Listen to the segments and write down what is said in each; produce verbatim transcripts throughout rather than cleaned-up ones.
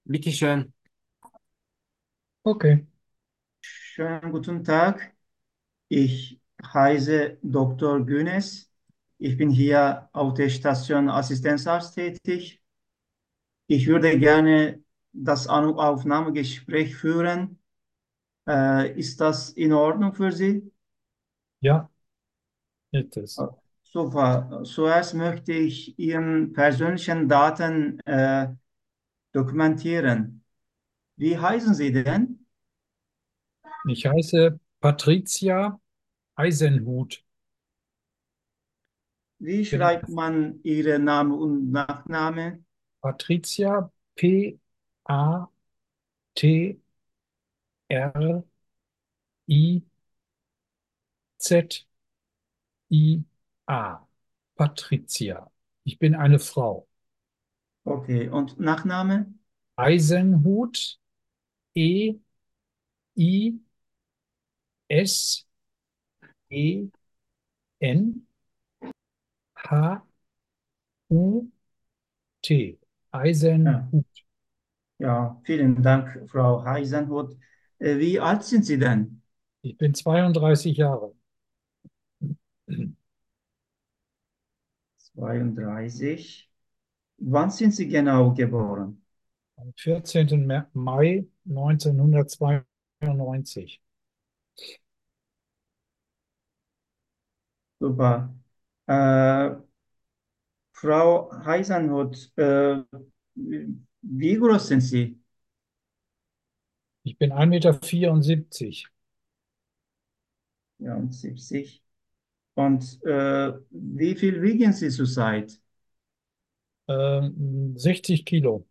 Bitteschön. Okay. Schönen guten Tag. Ich heiße Doktor Günes. Ich bin hier auf der Station Assistenzarzt tätig. Ich würde gerne das An- Aufnahmegespräch führen. Äh, ist das in Ordnung für Sie? Ja, ist es. Äh, Super. Zuerst möchte ich Ihren persönlichen Daten äh, dokumentieren. Wie heißen Sie denn? Ich heiße Patricia Eisenhut. Wie Bin eine schreibt man Ihren Namen und Nachname? Patricia P A T R I Z I A. Patricia. Ich bin eine Frau. Okay. Und Nachname? Eisenhut. E I S E N H U T. Ja. Eisenhut. Ja, vielen Dank, Frau Heisenhuth. Äh, Wie alt sind Sie denn? Ich bin zweiunddreißig Jahre. zweiunddreißig. Wann sind Sie genau geboren? Am vierzehnten Mer- Mai neunzehnhundertzweiundneunzig. Super. Äh, Frau Heisenhuth, äh, wie groß sind Sie? Ich bin ein Meter vierundsiebzig. Ja, siebzig. Und äh, wie viel wiegen Sie zurzeit? Ähm, sechzig Kilo.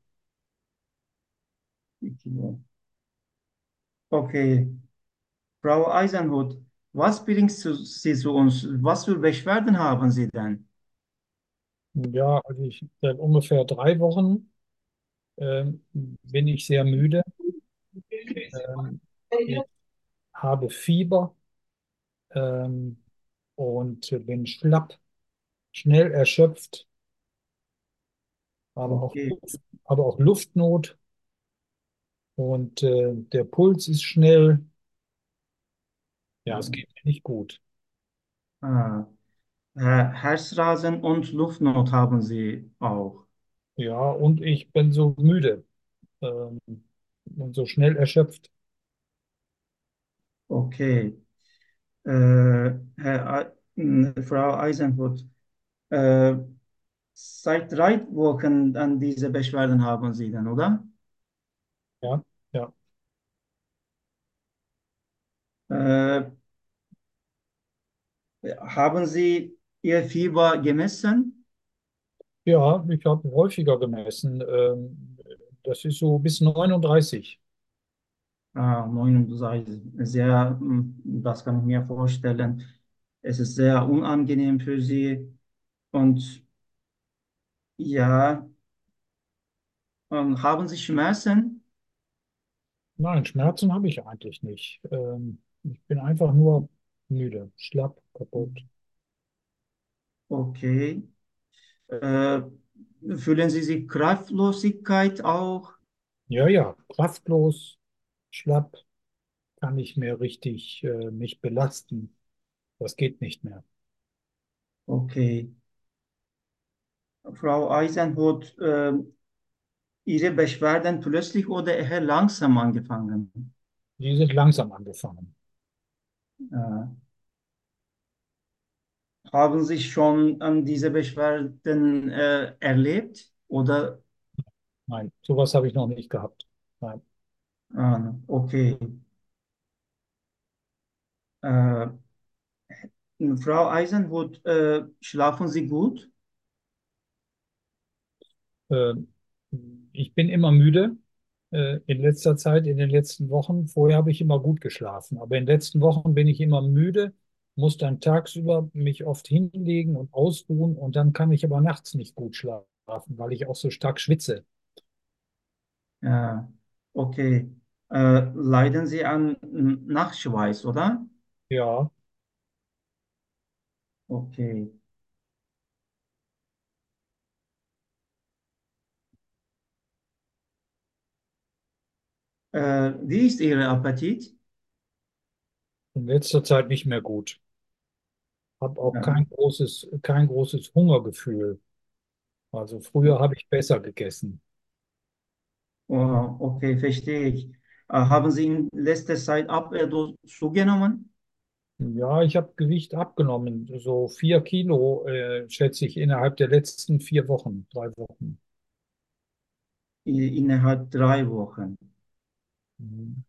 Wie Kilo? Okay. Frau Eisenhuth, was bringt zu- Sie zu uns? Was für Beschwerden haben Sie denn? Ja, also ich seit ungefähr drei Wochen ähm, bin ich sehr müde. Ähm, ich habe Fieber ähm, und bin schlapp, schnell erschöpft, habe auch, Okay. Luft, habe auch Luftnot und äh, der Puls ist schnell. Ja, es geht mir nicht gut. Ah. Äh, Herzrasen und Luftnot haben Sie auch. Ja, und ich bin so müde ähm, und so schnell erschöpft. Okay. Äh, Herr, Ei- m, Frau Eisenhut, äh, seit drei Wochen an diese Beschwerden haben Sie dann, oder? Ja, ja. Äh, Haben Sie Ihr Fieber gemessen? Ja, ich habe häufiger gemessen. Ähm, das ist so bis neununddreißig. Ah, neununddreißig. Sehr, m, das kann ich mir vorstellen. Es ist sehr unangenehm für Sie. Und ja, ähm, haben Sie Schmerzen? Nein, Schmerzen habe ich eigentlich nicht. Ähm, ich bin einfach nur müde, schlapp, kaputt. Okay. Äh, Fühlen Sie sich Kraftlosigkeit auch? Ja, ja, kraftlos, schlapp, kann nicht mehr richtig äh, mich belasten. Das geht nicht mehr. Okay. Frau Eisenhut, äh, Ihre Beschwerden plötzlich oder eher langsam angefangen? Die sind langsam angefangen. Äh, Haben Sie schon an diese Beschwerden äh, erlebt? Oder? Nein, sowas habe ich noch nicht gehabt. Nein. Ah, okay. Äh, Frau Eisenhut, äh, schlafen Sie gut? Äh, Ich bin immer müde. Äh, in letzter Zeit, in den letzten Wochen. Vorher habe ich immer gut geschlafen, aber in den letzten Wochen bin ich immer müde, muss dann tagsüber mich oft hinlegen und ausruhen und dann kann ich aber nachts nicht gut schlafen, weil ich auch so stark schwitze. Ja, okay. Äh, leiden Sie an mm, Nachtschweiß, oder? Ja, Okay. Äh, wie ist Ihr Appetit? In letzter Zeit nicht mehr gut. Habe auch Ja. kein großes, kein großes Hungergefühl. Also früher habe ich besser gegessen. Oh, okay, verstehe ich. Äh, haben Sie in letzter Zeit ab äh, do- zugenommen? Ja, ich habe Gewicht abgenommen. So vier Kilo, äh, schätze ich, innerhalb der letzten vier Wochen, drei Wochen. I- Innerhalb drei Wochen. Mhm.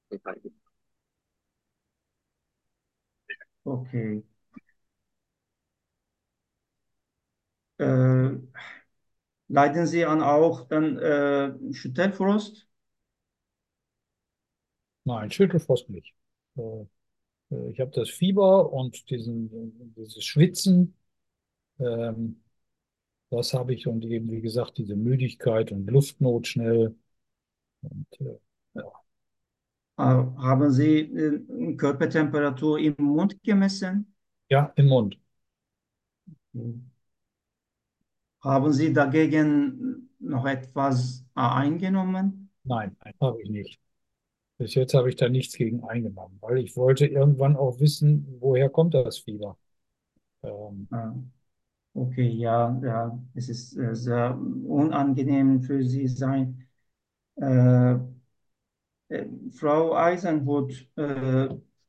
Okay. Äh, Leiden Sie an auch dann äh, Schüttelfrost? Nein, Schüttelfrost nicht. Äh, äh, ich habe das Fieber und diesen, dieses Schwitzen. Ähm, Das habe ich und eben, wie gesagt, diese Müdigkeit und Luftnot schnell. Und, äh, ja, Äh, haben Sie äh, Körpertemperatur im Mund gemessen? ja, im Mund. Mhm. Haben Sie dagegen noch etwas äh, eingenommen? Nein, habe ich nicht. Bis jetzt habe ich da nichts gegen eingenommen, weil ich wollte irgendwann auch wissen, woher kommt das Fieber. Ähm, Ah, okay, ja, ja, es ist äh, sehr unangenehm für Sie sein. Äh, äh, Frau Eisenhut, äh,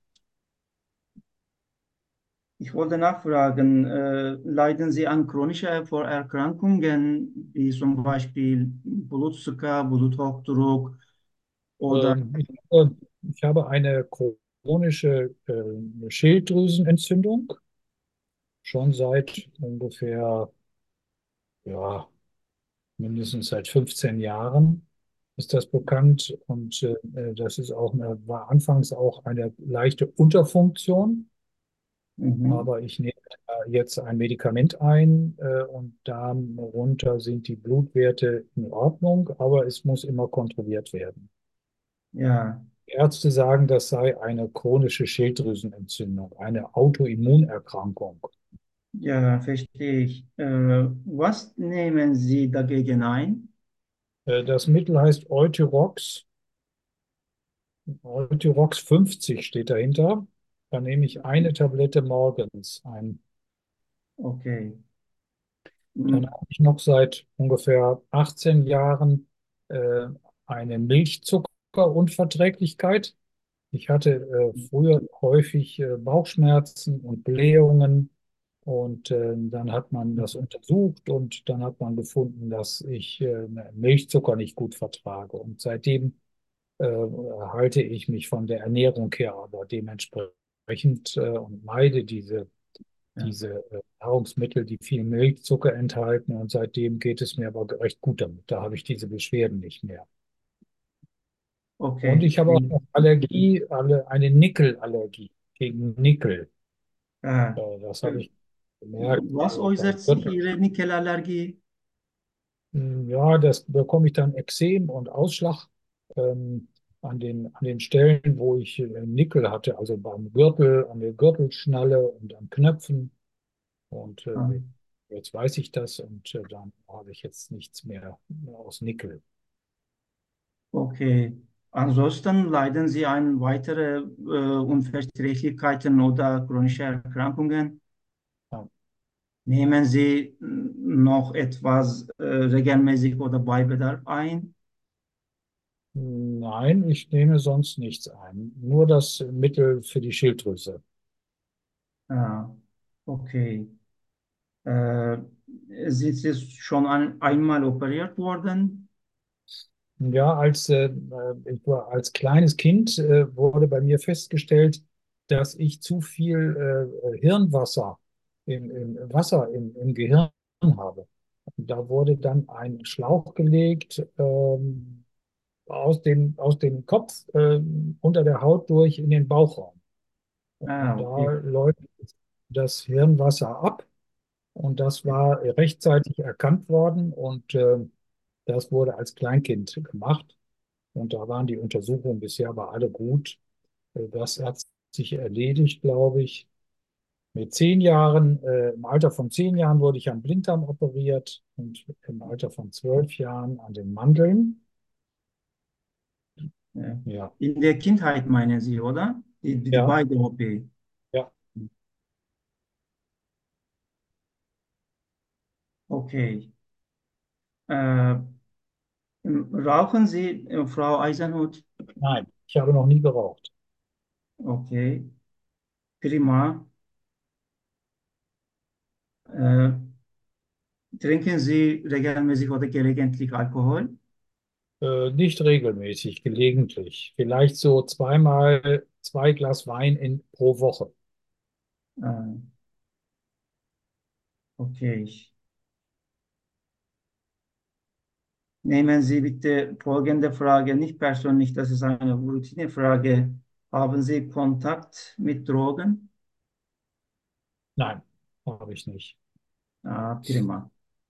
ich wollte nachfragen, äh, leiden Sie an chronischen Vorerkrankungen, wie zum Beispiel Blutzucker, Bluthochdruck oder ähm, ich, äh, ich habe eine chronische äh, Schilddrüsenentzündung schon seit ungefähr, ja, mindestens seit fünfzehn Jahren ist das bekannt. Und äh, das ist auch eine, war anfangs auch eine leichte Unterfunktion. mhm, Aber ich nehme äh, jetzt ein Medikament ein äh, und darunter sind die Blutwerte in Ordnung, aber es muss immer kontrolliert werden. ja, Die Ärzte sagen, das sei eine chronische Schilddrüsenentzündung, eine Autoimmunerkrankung. ja, verstehe ich. Äh, was nehmen Sie dagegen ein? Äh, das Mittel heißt Euthyrox. Euthyrox fünfzig steht dahinter. Da nehme ich eine Tablette morgens ein. Okay. Dann Mm, habe ich noch seit ungefähr achtzehn Jahren äh, eine Milchzuckerunverträglichkeit. Ich hatte äh, früher häufig äh, Bauchschmerzen und Blähungen und äh, dann hat man das untersucht und dann hat man gefunden, dass ich äh, Milchzucker nicht gut vertrage. Und seitdem äh, halte ich mich von der Ernährung her aber dementsprechend äh, und meide diese ja, diese äh, Nahrungsmittel, die viel Milchzucker enthalten. Und seitdem geht es mir aber recht gut damit. Da habe ich diese Beschwerden nicht mehr. Und okay. ich habe auch noch Allergie, alle, eine Nickelallergie gegen Nickel. Äh, Äh, das habe äh, ich gemerkt. Was Äh, beim äußert sich Gürtel. Ihre Nickelallergie? Hm, ja, das bekomme ich dann Ekzem und Ausschlag ähm, an den, an den Stellen, wo ich äh, Nickel hatte, also beim Gürtel, an der Gürtelschnalle und an Knöpfen. Und Ah, äh, jetzt weiß ich das und äh, dann habe ich jetzt nichts mehr aus Nickel. okay. Ansonsten leiden Sie an weitere äh, Unverträglichkeiten oder chronische Erkrankungen? Ja. Nehmen Sie mm, noch etwas äh, regelmäßig oder bei Bedarf ein? Nein, ich nehme sonst nichts ein. Nur das Mittel für die Schilddrüse. Ah, okay. Äh, Sind Sie schon ein, einmal operiert worden? Ja, als, äh, ich war, als kleines Kind äh, wurde bei mir festgestellt, dass ich zu viel äh, Hirnwasser im, im Wasser im, im Gehirn habe. Und da wurde dann ein Schlauch gelegt, ähm, aus dem, aus dem Kopf, ähm, unter der Haut durch in den Bauchraum. Ah, Und da okay. läuft das Hirnwasser ab. Und das war rechtzeitig erkannt worden und äh, das wurde als Kleinkind gemacht. Und da waren die Untersuchungen bisher aber alle gut. Äh, Das hat sich erledigt, glaube ich. Mit zehn Jahren, äh, im Alter von zehn Jahren wurde ich am Blinddarm operiert und im Alter von zwölf Jahren an den Mandeln. Äh, Ja, In der Kindheit meinen Sie, oder? Die, die ja, beide Hobby. ja. Okay. Äh, Rauchen Sie, äh, Frau Eisenhut? Nein, ich habe noch nie geraucht. Okay, prima. Äh, Trinken Sie regelmäßig oder gelegentlich Alkohol? Äh, nicht regelmäßig, gelegentlich. Vielleicht so zweimal zwei Glas Wein in, pro Woche. Äh, okay. Nehmen Sie bitte folgende Frage nicht persönlich, das ist eine Routinefrage. Haben Sie Kontakt mit Drogen? Nein, habe ich nicht. Ah, prima.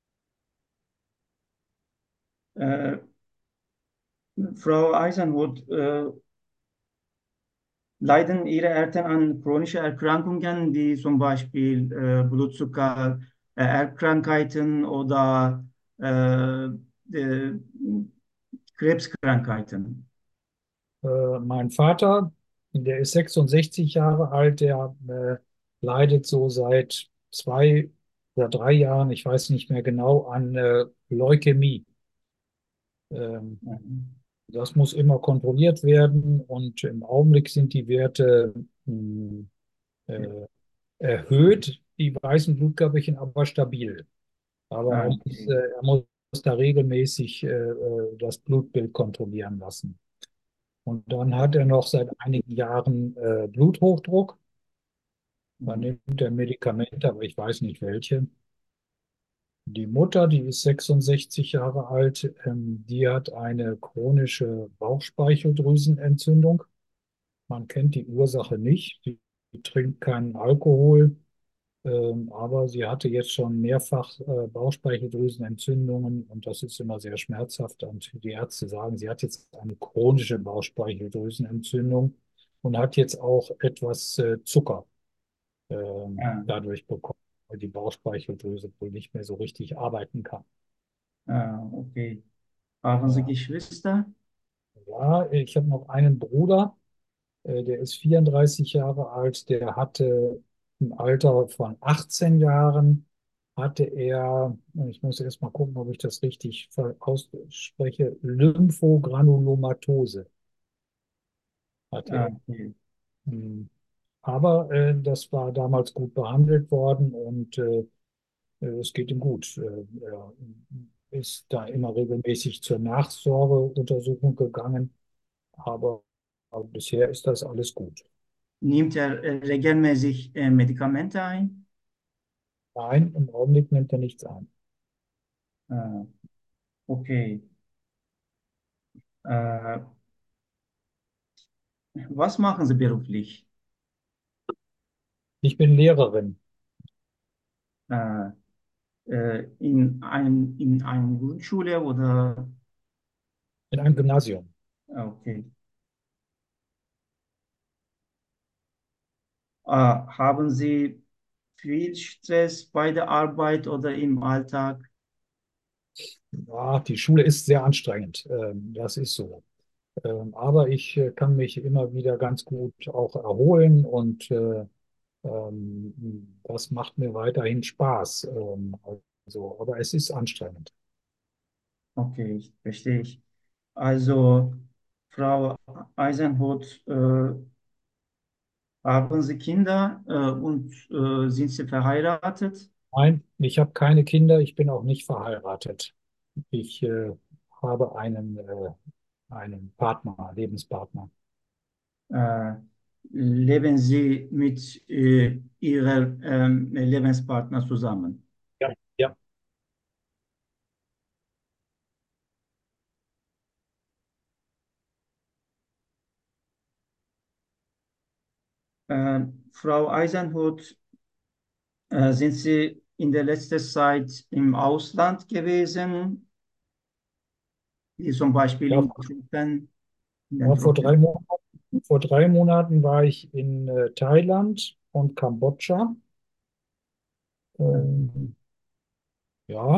Äh, Frau Eisenhut, äh, leiden Ihre Eltern an chronischen Erkrankungen wie zum Beispiel äh, Blutzucker, äh, Erbkrankheiten oder äh, äh, Krebskrankheiten? Äh, mein Vater, der ist sechsundsechzig Jahre alt, der äh, leidet so seit zwei oder drei Jahren, ich weiß nicht mehr genau, an äh, Leukämie. Ähm, Mhm. Das muss immer kontrolliert werden und im Augenblick sind die Werte mh, äh, erhöht, die weißen Blutkörperchen aber stabil. Aber Ah, er muss, äh, okay. er muss da regelmäßig äh, äh, das Blutbild kontrollieren lassen. Und dann hat er noch seit einigen Jahren äh, Bluthochdruck. Dann Mhm. nimmt er Medikamente, aber ich weiß nicht welche. Die Mutter, die ist sechsundsechzig Jahre alt, ähm, die hat eine chronische Bauchspeicheldrüsenentzündung. Man kennt die Ursache nicht. Sie, sie trinkt keinen Alkohol, ähm, aber sie hatte jetzt schon mehrfach äh, Bauchspeicheldrüsenentzündungen und das ist immer sehr schmerzhaft. Und die Ärzte sagen, sie hat jetzt eine chronische Bauchspeicheldrüsenentzündung und hat jetzt auch etwas äh, Zucker ähm, Ah, dadurch bekommen, weil die Bauchspeicheldrüse wohl nicht mehr so richtig arbeiten kann. ah, okay. Haben Sie Ja, Geschwister? ja, ich habe noch einen Bruder, äh, der ist vierunddreißig Jahre alt, der hatte im Alter von achtzehn Jahren, hatte er, ich muss erst mal gucken, ob ich das richtig ver- ausspreche, Lymphogranulomatose hatte Ah, er. okay. Hm. Aber äh, das war damals gut behandelt worden und äh, äh, es geht ihm gut. Äh, er ist da immer regelmäßig zur Nachsorgeuntersuchung gegangen, aber, aber bisher ist das alles gut. Nimmt er äh, regelmäßig äh, Medikamente ein? Nein, im Augenblick nimmt er nichts ein. Ah, okay. Äh, Was machen Sie beruflich? Ich bin Lehrerin Äh, äh, in ein, in einer Grundschule oder? in einem Gymnasium. Ah, okay. Ah, haben Sie viel Stress bei der Arbeit oder im Alltag? Ja, die Schule ist sehr anstrengend, ähm, das ist so. Ähm, aber ich äh, kann mich immer wieder ganz gut auch erholen und äh, ähm, das macht mir weiterhin Spaß. Ähm, also, aber es ist anstrengend. Okay, ich- verstehe ich. Also, Frau Eisenhut, äh, haben Sie Kinder äh, und äh, sind Sie verheiratet? Nein, ich habe keine Kinder, ich bin auch nicht verheiratet. Ich äh, habe einen, äh, einen Partner, Lebenspartner. Äh, Leben Sie mit äh, Ihrem ähm, Lebenspartner zusammen? Ja, ja. Äh, Frau Eisenhut, äh, sind Sie in der letzten Zeit im Ausland gewesen, wie zum Beispiel Ja, in Tropen, in den ja, vor drei Tropen? Monaten, vor drei Monaten war ich in äh, Thailand und Kambodscha. Ähm, ja,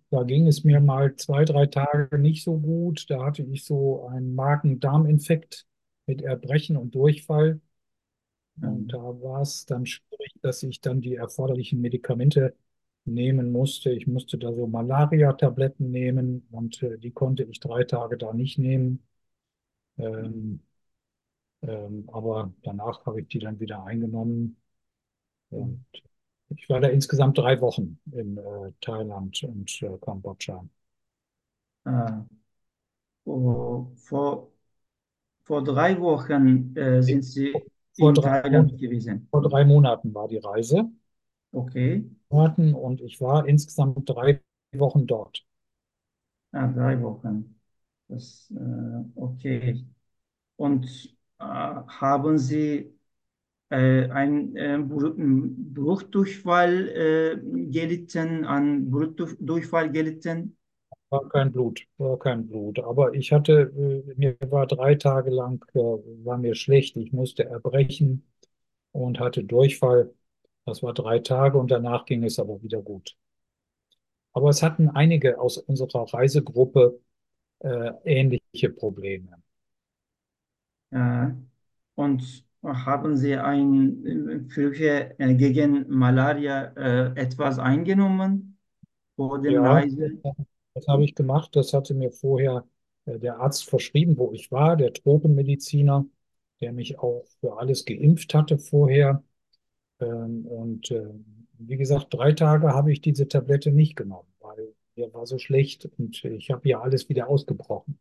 Da ging es mir mal zwei, drei Tage nicht so gut. Da hatte ich so einen Magen-Darm-Infekt mit Erbrechen und Durchfall. Und da Ähm, war es dann schwierig, dass ich dann die erforderlichen Medikamente nehmen musste. Ich musste da so Malaria-Tabletten nehmen und äh, die konnte ich drei Tage da nicht nehmen. Ähm, ähm, aber danach habe ich die dann wieder eingenommen. Und ich war da insgesamt drei Wochen in äh, Thailand und äh, Kambodscha. äh, vor, vor vor drei Wochen äh, sind Sie Vor in drei, Thailand Mon gewesen. vor drei Monaten war die Reise. Okay, Monaten und ich war insgesamt drei Wochen dort. ah, drei Wochen. Das, äh, okay. Und äh, haben Sie äh, ein äh, Bru- Brutdurchfall äh, gelitten, an Brutdurchfall gelitten? War kein Blut, war kein Blut. Aber ich hatte, äh, mir war drei Tage lang, äh, war mir schlecht. Ich musste erbrechen und hatte Durchfall. Das war drei Tage und danach ging es aber wieder gut. Aber es hatten einige aus unserer Reisegruppe äh, ähnliche Probleme. Äh, und haben Sie ein, äh, früher äh, gegen Malaria äh, etwas eingenommen vor dem Ja, das, Reisen? das habe ich gemacht. Das hatte mir vorher äh, der Arzt verschrieben, wo ich war, der Tropenmediziner, der mich auch für alles geimpft hatte vorher. Ähm, und äh, wie gesagt, drei Tage habe ich diese Tablette nicht genommen, weil mir war so schlecht und ich habe ja alles wieder ausgebrochen.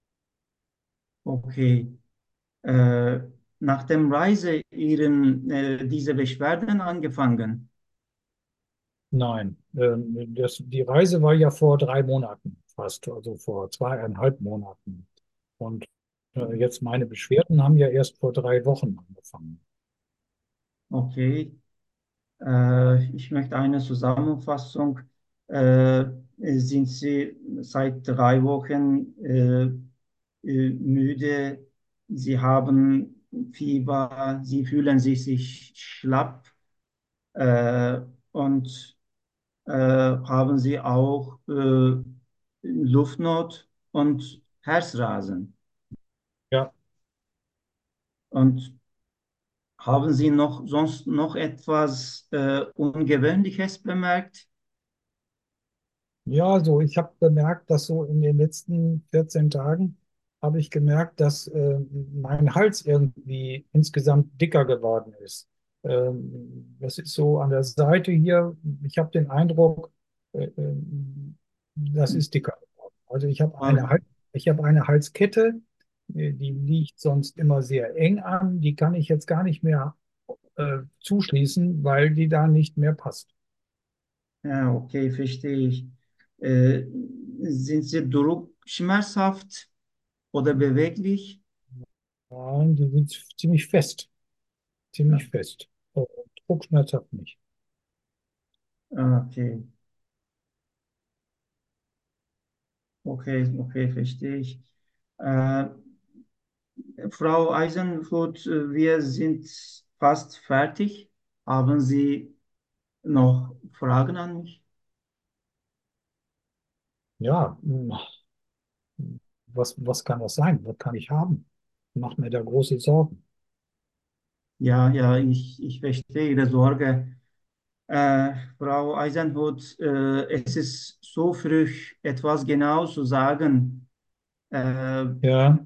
Okay. Äh, nach dem Reise Ihren äh, diese Beschwerden angefangen. Nein, ähm, das, die Reise war ja vor drei Monaten fast, also vor zweieinhalb Monaten. Und äh, jetzt meine Beschwerden haben ja erst vor drei Wochen angefangen. Okay. Äh, ich möchte eine Zusammenfassung. Äh, sind Sie seit drei Wochen äh, äh, müde? Sie haben Fieber, Sie fühlen sich, sich schlapp äh, und äh, haben Sie auch äh, Luftnot und Herzrasen. Ja, Und haben Sie noch sonst noch etwas äh, Ungewöhnliches bemerkt? ja, also ich habe bemerkt, dass so in den letzten vierzehn Tagen habe ich gemerkt, dass äh, mein Hals irgendwie insgesamt dicker geworden ist. Ähm, das ist so an der Seite hier. Ich habe den Eindruck, äh, äh, das ist dicker geworden. Also ich habe eine Ah, Hals, ich habe eine Halskette, äh, die liegt sonst immer sehr eng an. Die kann ich jetzt gar nicht mehr äh, zuschließen, weil die da nicht mehr passt. ja, okay, verstehe ich. Äh, sind Sie Druck schmerzhaft oder beweglich? Ja, die sind ziemlich fest. Ja, Ziemlich fest. Äh, Druckschmerzhaft nicht. okay, okay, okay, verstehe ich. Äh, Frau Eisenhut, äh, wir sind fast fertig. Haben Sie noch Fragen an mich? Ja, hm, was, was kann das sein? Was kann ich haben? Macht mir da große Sorgen. Ja, ja, ich, ich verstehe Ihre Sorge. Äh, Frau Eisenhut, äh, es ist so früh, etwas genau zu sagen. Äh, Ja,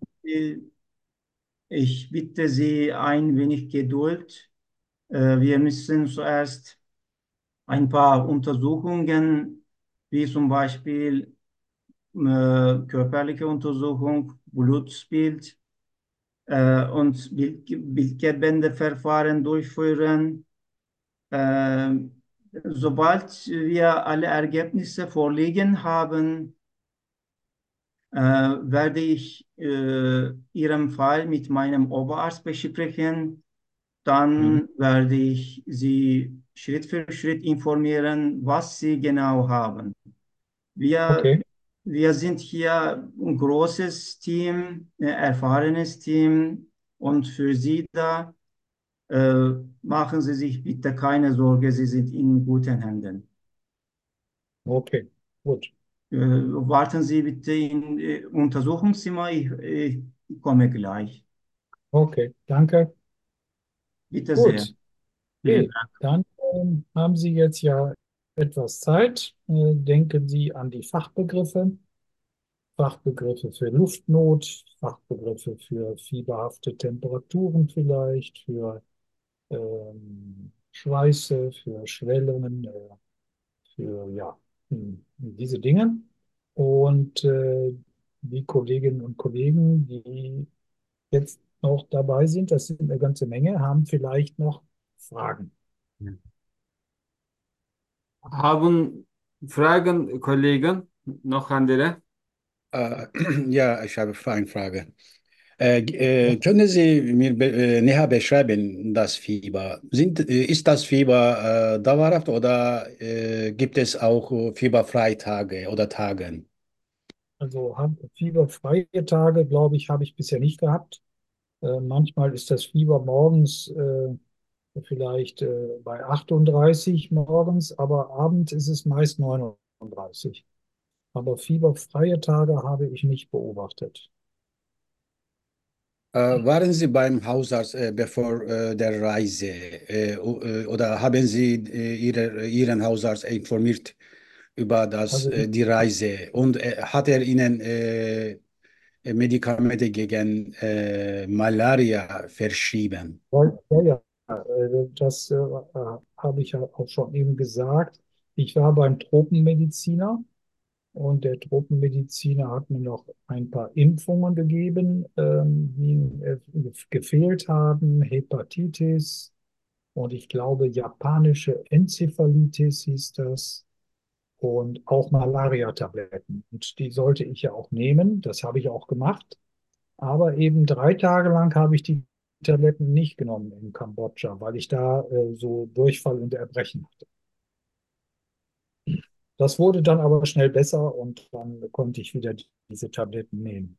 Ich bitte Sie ein wenig Geduld. Äh, wir müssen zuerst ein paar Untersuchungen, wie zum Beispiel äh, körperliche Untersuchung, Blutbild äh, und Bild Bildgebändeverfahren durchführen. Äh, Sobald wir alle Ergebnisse vorliegen haben, äh, werde ich äh, Ihren Fall mit meinem Oberarzt besprechen. mhm. Dann werde ich Sie Schritt für Schritt informieren, was Sie genau haben. Wir, Okay, wir sind hier ein großes Team, ein erfahrenes Team und für Sie da. Äh, machen Sie sich bitte keine Sorge, Sie sind in guten Händen. okay, gut. Äh, warten Sie bitte im äh, Untersuchungszimmer. Ich, ich komme gleich. Okay, danke. Bitte sehr. Gut, Vielen okay. Dank. Dann ähm, haben Sie jetzt ja etwas Zeit. Äh, denken Sie an die Fachbegriffe. Fachbegriffe für Luftnot, Fachbegriffe für fieberhafte Temperaturen vielleicht, für ähm, Schweiße, für Schwellungen, äh, für ja, hm, diese Dinge. Und äh, die Kolleginnen und Kollegen, die jetzt noch dabei sind, das sind eine ganze Menge, haben vielleicht noch Fragen. Haben Fragen, Kollegen, noch andere? Äh, ja, ich habe eine Frage. Äh, äh, können Sie mir be äh, näher beschreiben, das Fieber? Sind, äh, ist das Fieber äh, dauerhaft oder äh, gibt es auch äh, fieberfreie Tage oder Tage? Also haben- fieberfreie Tage, glaube ich, habe ich bisher nicht gehabt. Äh, manchmal ist das Fieber morgens äh, vielleicht äh, bei achtunddreißig morgens, aber abends ist es meist neununddreißig. Aber fieberfreie Tage habe ich nicht beobachtet. Äh, waren Sie beim Hausarzt äh, bevor äh, der Reise äh, o- äh, oder haben Sie äh, Ihre, Ihren Hausarzt informiert über das, Also äh, die Reise und äh, hat er Ihnen äh, Medikamente gegen äh, Malaria verschrieben? ja, ja, ja, äh, das äh, äh, habe ich ja auch schon eben gesagt. Ich war beim Tropenmediziner und der Tropenmediziner hat mir noch ein paar Impfungen gegeben, ähm, die ihm äh, gefehlt haben. Hepatitis und ich glaube japanische Enzephalitis hieß das und auch Malaria-Tabletten. Und die sollte ich ja auch nehmen. Das habe ich auch gemacht. Aber eben drei Tage lang habe ich die Tabletten nicht genommen in Kambodscha, weil ich da äh, so Durchfall und Erbrechen hatte. Das wurde dann aber schnell besser und dann konnte ich wieder diese Tabletten nehmen.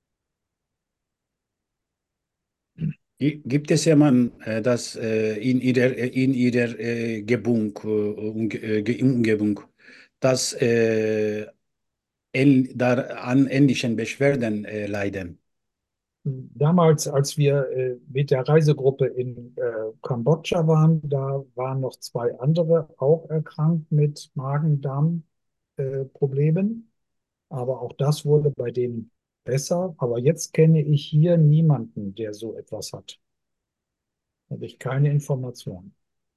Gi- Gibt es jemanden, äh, das äh, in ihrer, in ihrer äh, Gebung, äh, Umge- äh, Ge- Umgebung, das äh, ähn- da an ähnlichen Beschwerden äh, leiden? Damals, als wir äh, mit der Reisegruppe in äh, Kambodscha waren, da waren noch zwei andere auch erkrankt mit Magen-Darm-Problemen. Aber auch das wurde bei denen besser. Aber jetzt kenne ich hier niemanden, der so etwas hat. Habe ich keine Informationen.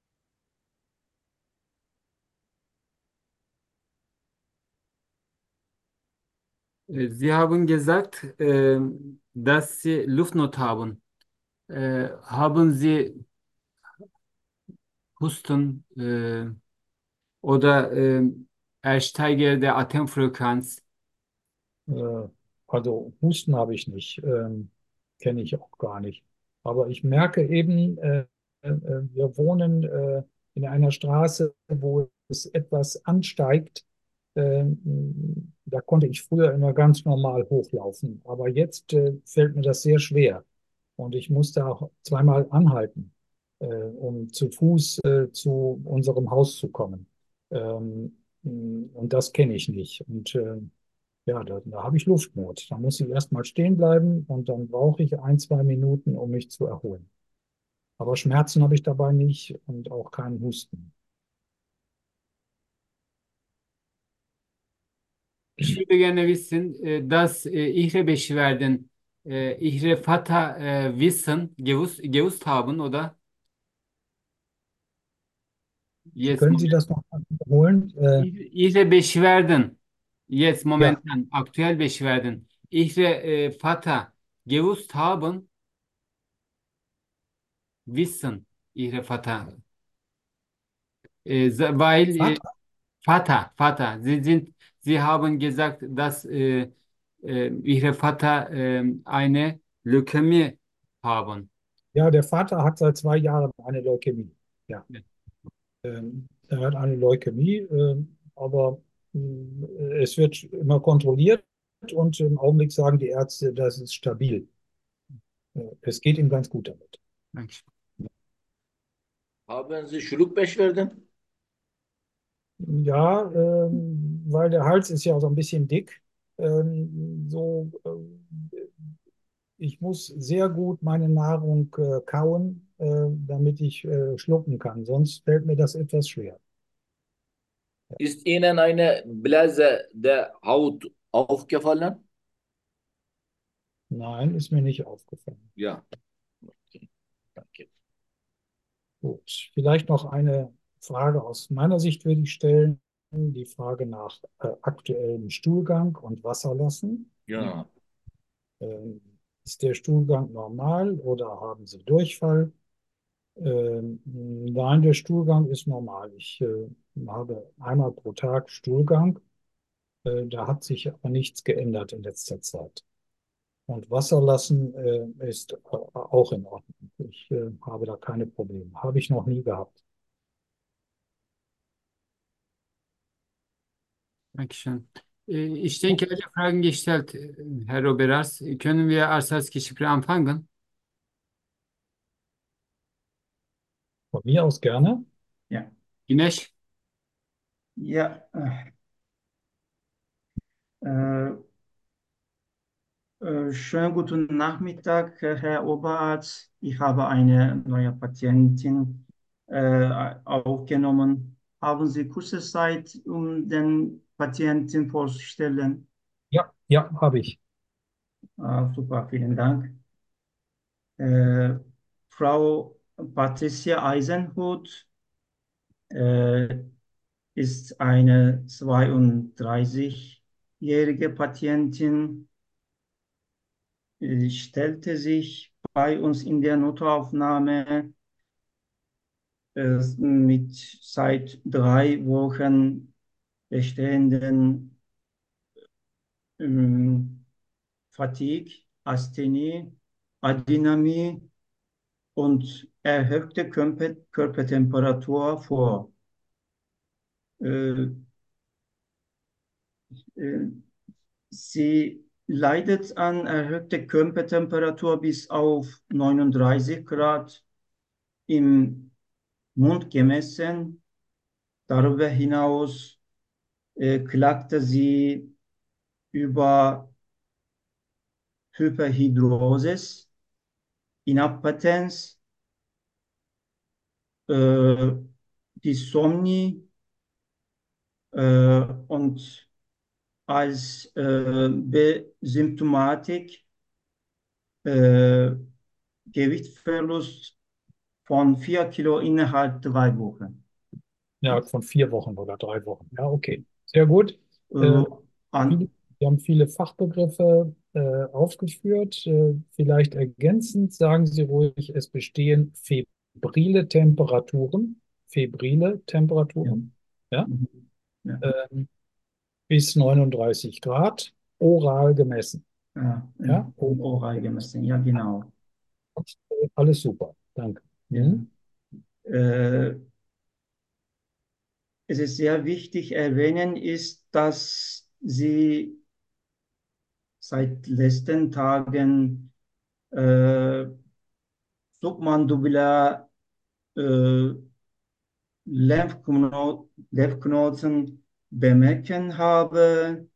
Äh, Sie haben gesagt, äh, dass Sie Luftnot haben. Äh, haben Sie Husten äh, oder äh, ersteigerte Atemfrequenz? Äh, also Husten habe ich nicht, ähm, kenne ich auch gar nicht. Aber ich merke eben, äh, äh, wir wohnen äh, in einer Straße, wo es etwas ansteigt. Ähm, da konnte ich früher immer ganz normal hochlaufen. Aber jetzt äh, fällt mir das sehr schwer. Und ich musste auch zweimal anhalten, äh, um zu Fuß äh, zu unserem Haus zu kommen. Ähm, und das kenne ich nicht. Und äh, ja, da, da habe ich Luftnot. Da muss ich erstmal stehen bleiben und dann brauche ich ein, zwei Minuten, um mich zu erholen. Aber Schmerzen habe ich dabei nicht und auch keinen Husten. Ich würde gerne wissen, äh, dass äh, Ihre Beschwerden, äh, Ihre Vater äh, wissen, gewusst, gewusst haben, oder? Jetzt Können Sie das noch mal wiederholen? Äh, Ihre Ihre Beschwerden, jetzt ja, momentan, aktuell Beschwerden, Ihre äh, Vater gewusst haben, wissen, Ihre Vater. Äh, sa- weil äh, Vater? Vater, Vater, Sie sind, Sie haben gesagt, dass äh, äh, Ihre Vater äh, eine Leukämie haben. Ja, der Vater hat seit zwei Jahren eine Leukämie. Ja, ähm, er hat eine Leukämie, ähm, aber mh, es wird immer kontrolliert und im Augenblick sagen die Ärzte, das ist stabil. Äh, es geht ihm ganz gut damit. Danke. Haben Sie Schluckbeschwerden? Ja, ähm, weil der Hals ist ja so ein bisschen dick. Ähm, so, äh, ich muss sehr gut meine Nahrung äh, kauen, äh, damit ich äh, schlucken kann. Sonst fällt mir das etwas schwer. Ist Ihnen eine Blase der Haut aufgefallen? Nein, ist mir nicht aufgefallen. Ja, okay, danke. Gut, vielleicht noch eine Frage aus meiner Sicht würde ich stellen. Die Frage nach äh, aktuellem Stuhlgang und Wasserlassen. Ja, Ähm, ist der Stuhlgang normal oder haben Sie Durchfall? Ähm, nein, der Stuhlgang ist normal. Ich äh, habe einmal pro Tag Stuhlgang. Äh, da hat sich aber nichts geändert in letzter Zeit. Und Wasserlassen äh, ist äh, auch in Ordnung. Ich äh, habe da keine Probleme. Habe ich noch nie gehabt. Dankeschön. Äh, Ich denke, alle Fragen gestellt, äh, Herr Oberarzt. Können wir als Erstgespräch anfangen? Von mir aus gerne. Ja, Güneş, ja. Äh, äh, schönen guten Nachmittag, äh, Herr Oberarzt. Ich habe eine neue Patientin äh, aufgenommen. Haben Sie kurze Zeit, um den Patienten vorzustellen? Ja, ja, habe ich. Ah, super, vielen Dank. Äh, Frau Patricia Eisenhut äh, ist eine zweiunddreißigjährige Patientin, äh, stellte sich bei uns in der Notaufnahme äh, mit seit drei Wochen bestehenden ähm, Fatigue, Asthenie, Adynamie und erhöhte Körper Körpertemperatur vor. Äh, äh, Sie leidet an erhöhter Körpertemperatur bis auf neununddreißig Grad im Mund gemessen. Darüber hinaus äh, klagte sie über Hyperhidrosis, Inappetenz, äh, Dysomnie äh, und als äh, Symptomatik äh, Gewichtsverlust von vier Kilo innerhalb drei Wochen. Ja, von vier Wochen oder drei Wochen. Ja, okay. Sehr gut. Äh, Äh, viele, an, wir haben viele Fachbegriffe äh, aufgeführt. Äh, vielleicht ergänzend sagen Sie ruhig, es bestehen febrile Temperaturen, febrile ja, Temperaturen, ja, mhm, ja, ähm, bis neununddreißig Grad, oral gemessen. ja, Ja, im, im oral Oral gemessen. gemessen, ja, genau. Alles super. Danke. Ja. Mhm. Äh, es ist sehr wichtig erwähnen ist, dass sie seit letzten Tagen äh, submandibular äh, Lymphkno Lymphknoten bemerken habe.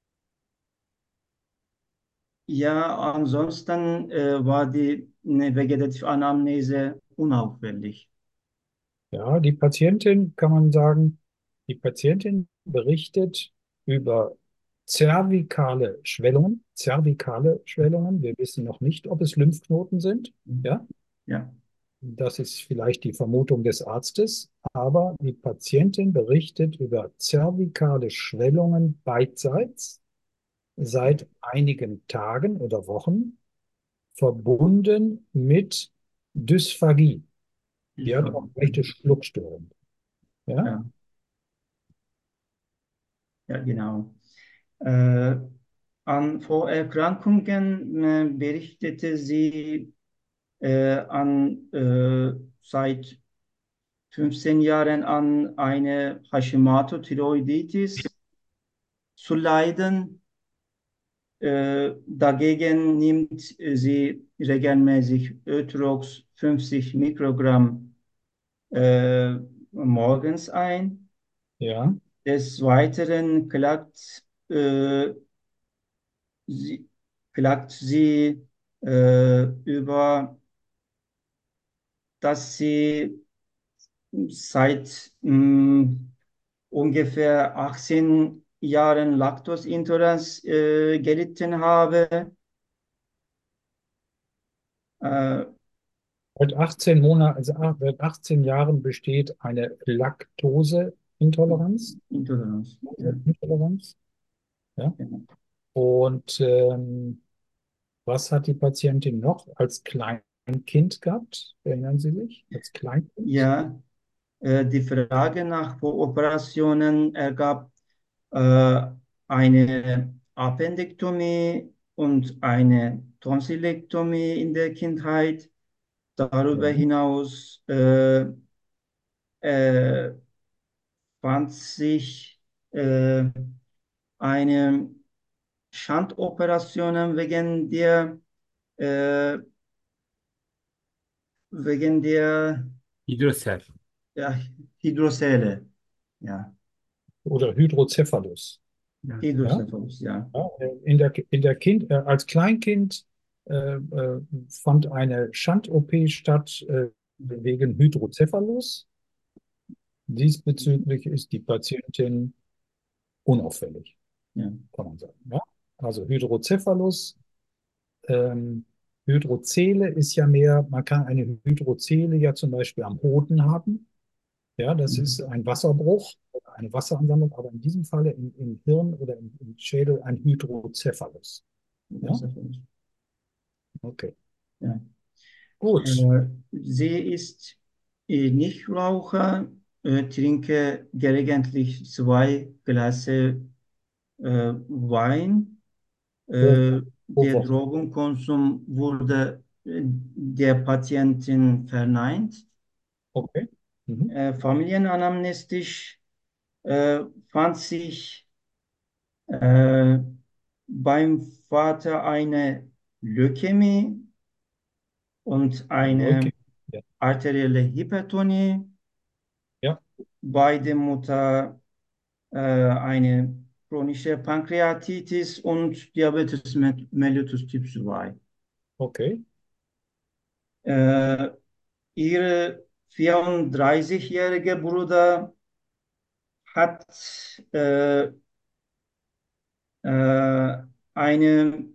Ja, ansonsten äh, war die eine vegetative Anamnese unauffällig. Ja, die Patientin, kann man sagen, die Patientin berichtet über zervikale Schwellungen, zervikale Schwellungen. Wir wissen noch nicht, ob es Lymphknoten sind. Ja, Ja, das ist vielleicht die Vermutung des Arztes, aber die Patientin berichtet über zervikale Schwellungen beidseits seit einigen Tagen oder Wochen, verbunden mit Dysphagie. ich Die hat auch leichte Schluckstörungen. Ja, ja, ja, genau. Äh, an Vorerkrankungen äh, berichtete sie äh, an äh, seit fünfzehn Jahren an eine Hashimoto-Thyreoiditis zu leiden. Äh, dagegen nimmt äh, sie regelmäßig Ötrox fünfzig Mikrogramm äh, morgens ein. Ja. Des Weiteren klagt, äh, sie, klagt sie äh, über, dass sie seit mh, ungefähr achtzehn Jahren Laktoseintoleranz äh, gelitten habe. Äh, Seit achtzehn Monaten, also ach- seit achtzehn Jahren besteht eine Laktoseintoleranz. Intoleranz. Ja, Intoleranz. Ja. genau. Und ähm, was hat die Patientin noch als Kleinkind gehabt? Erinnern Sie sich? Als Kleinkind? Ja, äh, die Frage nach Operationen ergab äh, eine Appendektomie und eine Tonsillektomie in der Kindheit. Darüber Ja. hinaus äh, äh, fand sich äh, eine Schandoperation wegen der, äh, wegen der Hidrosel. ja, Hydrocele. Ja, Oder Hydrocephalus. Ja. Ja. Hydrocephalus, ja. Ja, in der, in der Kind, äh, als Kleinkind äh, äh, fand eine Schand-O P statt äh, wegen Hydrocephalus. Diesbezüglich ist die Patientin unauffällig, Ja. kann man sagen. Ja? Also Hydrocephalus, ähm, Hydrozele ist ja mehr, man kann eine Hydrozele ja zum Beispiel am Hoden haben. Ja, das ist ein Wasserbruch oder eine Wasseransammlung, aber in diesem Falle im, im Hirn oder im, im Schädel ein Hydrocephalus. Ja, Hydrocephalus. okay. Ja. Gut. Äh, sie ist äh, Nichtraucher, äh, trinke gelegentlich zwei Gläser äh, Wein. Pro, Äh, pro der Woche. Drogenkonsum wurde äh, der Patientin verneint. Okay. Mhm. Äh, familienanamnestisch äh, fand sich äh, beim Vater eine Leukämie und eine Okay. Ja. arterielle Hypertonie, Ja. bei der Mutter äh, eine chronische Pankreatitis und Diabetes mellitus Typ zwei. Okay. Äh, Ihr vierunddreißigjähriger Bruder hat äh, äh, eine,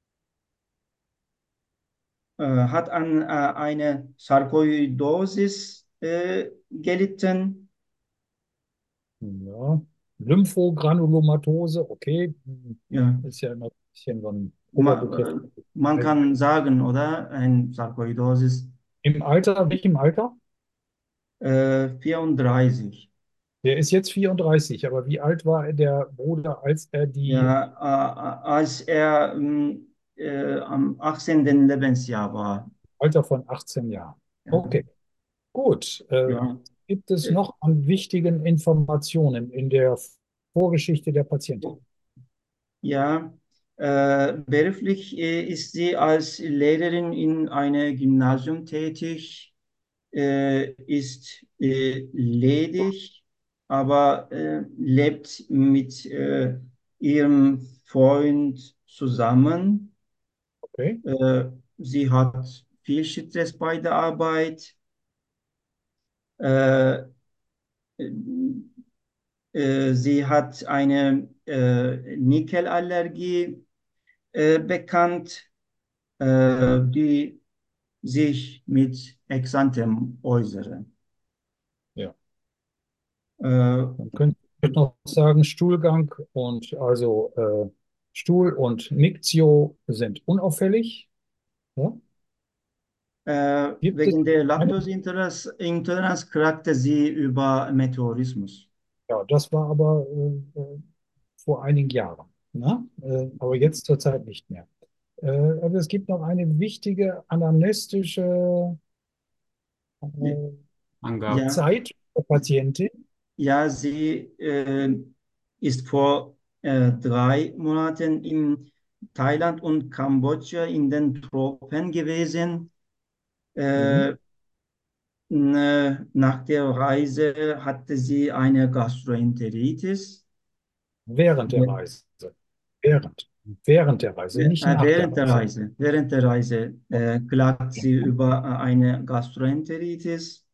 äh, hat an äh, eine Sarkoidosis äh, gelitten. Ja. Lymphogranulomatose, okay. Ja, Ist ja immer ein bisschen so ein Oberbegriff. ma, äh, man kann sagen, oder? Ein Sarkoidosis. Im Alter, welchem Alter? Äh, vierunddreißig. Der ist jetzt vierunddreißig, aber wie alt war der Bruder, als er die Ja, äh, als er ähm, äh, am achtzehnten. Lebensjahr war. Alter von achtzehn Jahren? Ja, Okay, gut. Äh, ja. gibt es Äh, noch an wichtigen Informationen in der Vorgeschichte der Patientin? ja. Äh, beruflich äh, ist sie als Lehrerin in einem Gymnasium tätig, äh, ist äh, ledig, aber äh, lebt mit äh, ihrem Freund zusammen. Okay, Äh, Sie hat viel Stress bei der Arbeit. Äh, äh, Sie hat eine äh, Nickelallergie äh, bekannt, äh, die sich mit Exanthem äußere. ja. Äh, Dann könnte ich noch sagen, Stuhlgang und also äh, Stuhl und Mictio sind unauffällig. Ja? äh, Gibt es Wegen der eine, Laktoseintoleranz Intoleranz klagte sie über Meteorismus. ja, das war aber äh, äh, vor einigen Jahren. Ne? Äh, aber jetzt zurzeit nicht mehr. Äh, aber es gibt noch eine wichtige anamnestische äh, Angaben. Ja, Zeit der Patientin. ja, sie äh, ist vor äh, drei Monaten in Thailand und Kambodscha in den Tropen gewesen. Mhm. Äh, äh, nach der Reise hatte sie eine Gastroenteritis. Während der Reise. Während. Während der Reise, nicht Äh, nach der Während der Reise. Reise, während der Reise äh, klagt sie über äh, eine Gastroenteritis.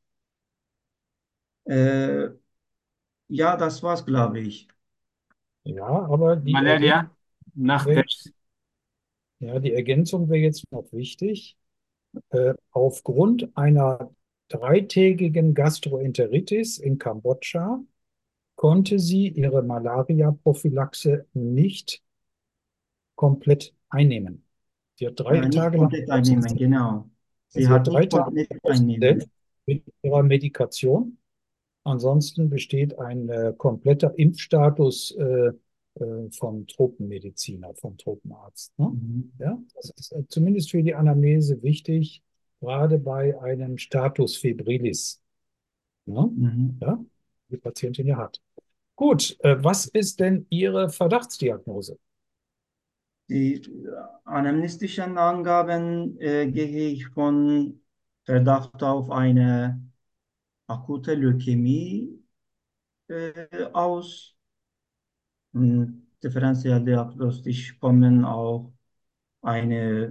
Äh, ja, das war's, glaube ich. Ja, aber die Ergänzung Malaria nach der. wäre ja, die Ergänzung wäre jetzt noch wichtig. Äh, aufgrund einer dreitägigen Gastroenteritis in Kambodscha konnte sie ihre Malaria-Prophylaxe nicht komplett einnehmen. Sie hat drei Äh, nicht Tage lang komplett einnehmen, ausgesetzt. genau. Sie Sie hat hat drei nicht Tage komplett ausgesetzt einnehmen. mit ihrer Medikation. Ansonsten besteht ein äh, kompletter Impfstatus äh, äh, vom Tropenmediziner, vom Tropenarzt. Ne? Mhm. Ja, das ist äh, zumindest für die Anamnese wichtig, gerade bei einem Status febrilis, ne? Mhm. Ja, die Patientin ja hat. Gut, äh, was ist denn Ihre Verdachtsdiagnose? Die äh, anamnestischen Angaben äh, gehe ich von Verdacht auf eine akute Leukämie äh, aus. Hm, differenziell diagnostisch kommen auch eine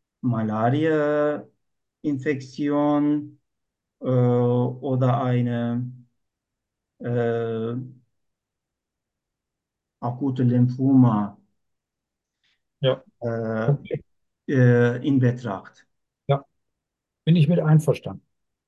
Malaria-Infektion äh, oder eine äh, akute Lymphoma Ja, äh, okay. äh, in Betracht. Ja, bin ich mit einverstanden.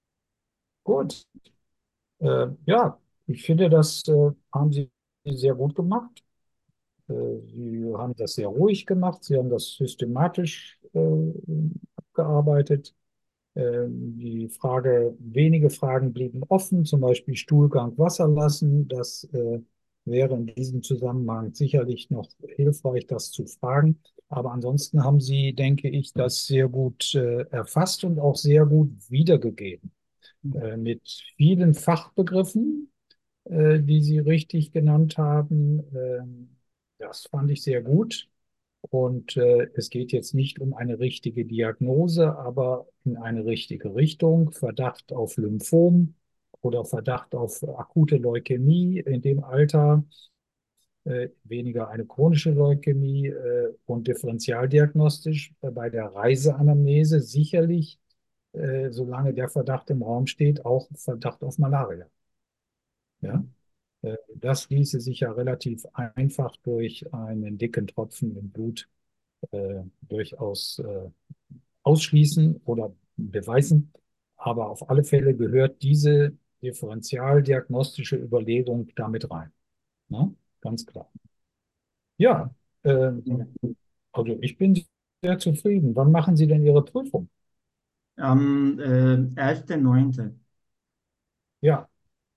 Gut, äh, ja, ich finde, das äh, haben Sie sehr gut gemacht. Äh, Sie haben das sehr ruhig gemacht, Sie haben das systematisch äh, abgearbeitet. Äh, die Frage, wenige Fragen blieben offen, zum Beispiel Stuhlgang Wasser lassen. Das äh, wäre in diesem Zusammenhang sicherlich noch hilfreich, das zu fragen. Aber ansonsten haben Sie, denke ich, das sehr gut äh, erfasst und auch sehr gut wiedergegeben. Äh, mit vielen Fachbegriffen, äh, die Sie richtig genannt haben. Ähm, das fand ich sehr gut. Und äh, es geht jetzt nicht um eine richtige Diagnose, aber in eine richtige Richtung. Verdacht auf Lymphom oder Verdacht auf akute Leukämie in dem Alter, äh, weniger eine chronische Leukämie äh, und differentialdiagnostisch äh, bei der Reiseanamnese sicherlich, äh, solange der Verdacht im Raum steht, auch Verdacht auf Malaria. Ja? Äh, Das ließe sich ja relativ einfach durch einen dicken Tropfen im Blut äh, durchaus äh, ausschließen oder beweisen. Aber auf alle Fälle gehört diese differentialdiagnostische Überlegung damit rein. Ne? Ganz klar. Ja, äh, also ich bin sehr zufrieden. Wann machen Sie denn Ihre Prüfung? Am äh, elften neunten Ja,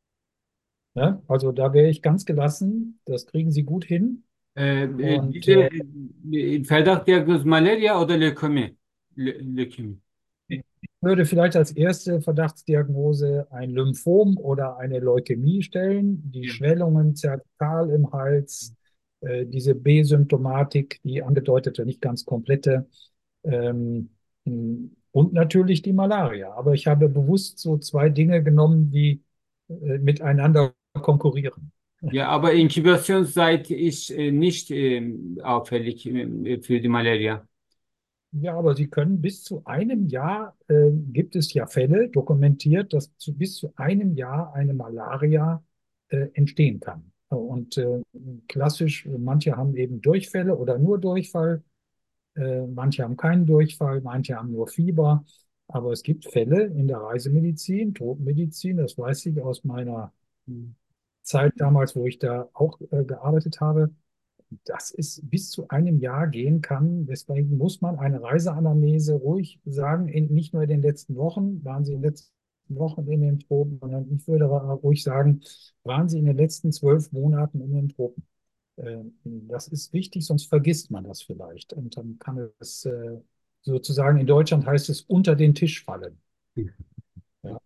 ne? Also da wäre ich ganz gelassen. Das kriegen Sie gut hin. Äh, äh, Und diese äh, äh, Verdachtdiagnose Malaria oder Leukämie? Leu- Leukämie. ich würde vielleicht als erste Verdachtsdiagnose ein Lymphom oder eine Leukämie stellen. Die Ja. Schwellungen zervikal im Hals, äh, diese B-Symptomatik, die angedeutete, nicht ganz komplette, ähm, und natürlich die Malaria. Aber ich habe bewusst so zwei Dinge genommen, die äh, miteinander konkurrieren. Ja, aber Inkubationszeit ist äh, nicht ähm, auffällig äh, für die Malaria. Ja, aber Sie können bis zu einem Jahr, äh, gibt es ja Fälle dokumentiert, dass zu, bis zu einem Jahr eine Malaria äh, entstehen kann. Und äh, klassisch, manche haben eben Durchfälle oder nur Durchfall, äh, manche haben keinen Durchfall, manche haben nur Fieber. Aber es gibt Fälle in der Reisemedizin, Tropenmedizin, das weiß ich aus meiner Hm. Zeit damals, wo ich da auch äh, gearbeitet habe, dass es bis zu einem Jahr gehen kann. Deswegen muss man eine Reiseanamnese ruhig sagen, in, nicht nur in den letzten Wochen, waren Sie in den letzten Wochen in den Tropen, sondern ich würde ruhig sagen, waren Sie in den letzten zwölf Monaten in den Tropen. Äh, Das ist wichtig, sonst vergisst man das vielleicht. Und dann kann es äh, sozusagen, in Deutschland heißt es, unter den Tisch fallen. Ja.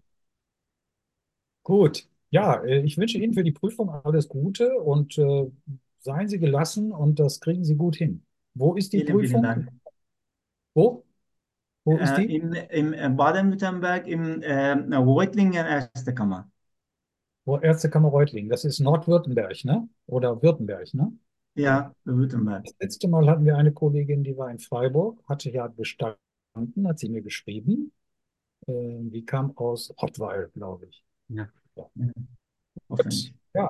Gut, ja, äh, ich wünsche Ihnen für die Prüfung alles Gute und äh, seien Sie gelassen und das kriegen Sie gut hin. Wo ist die Vielen, vielen Prüfung? Dank. Wo? Wo ist Äh, die? in, in äh, Baden-Württemberg im äh, Reutlingen Erste Kammer. Wo Ärztekammer Reutlingen. Das ist Nordwürttemberg, ne? Oder Württemberg, ne? Ja, Württemberg. Das letzte Mal hatten wir eine Kollegin, die war in Freiburg, hatte ja bestanden, hat sie mir geschrieben. Äh, die kam aus Rottweil, glaube ich. Ja. Ja. Ja, hoffentlich.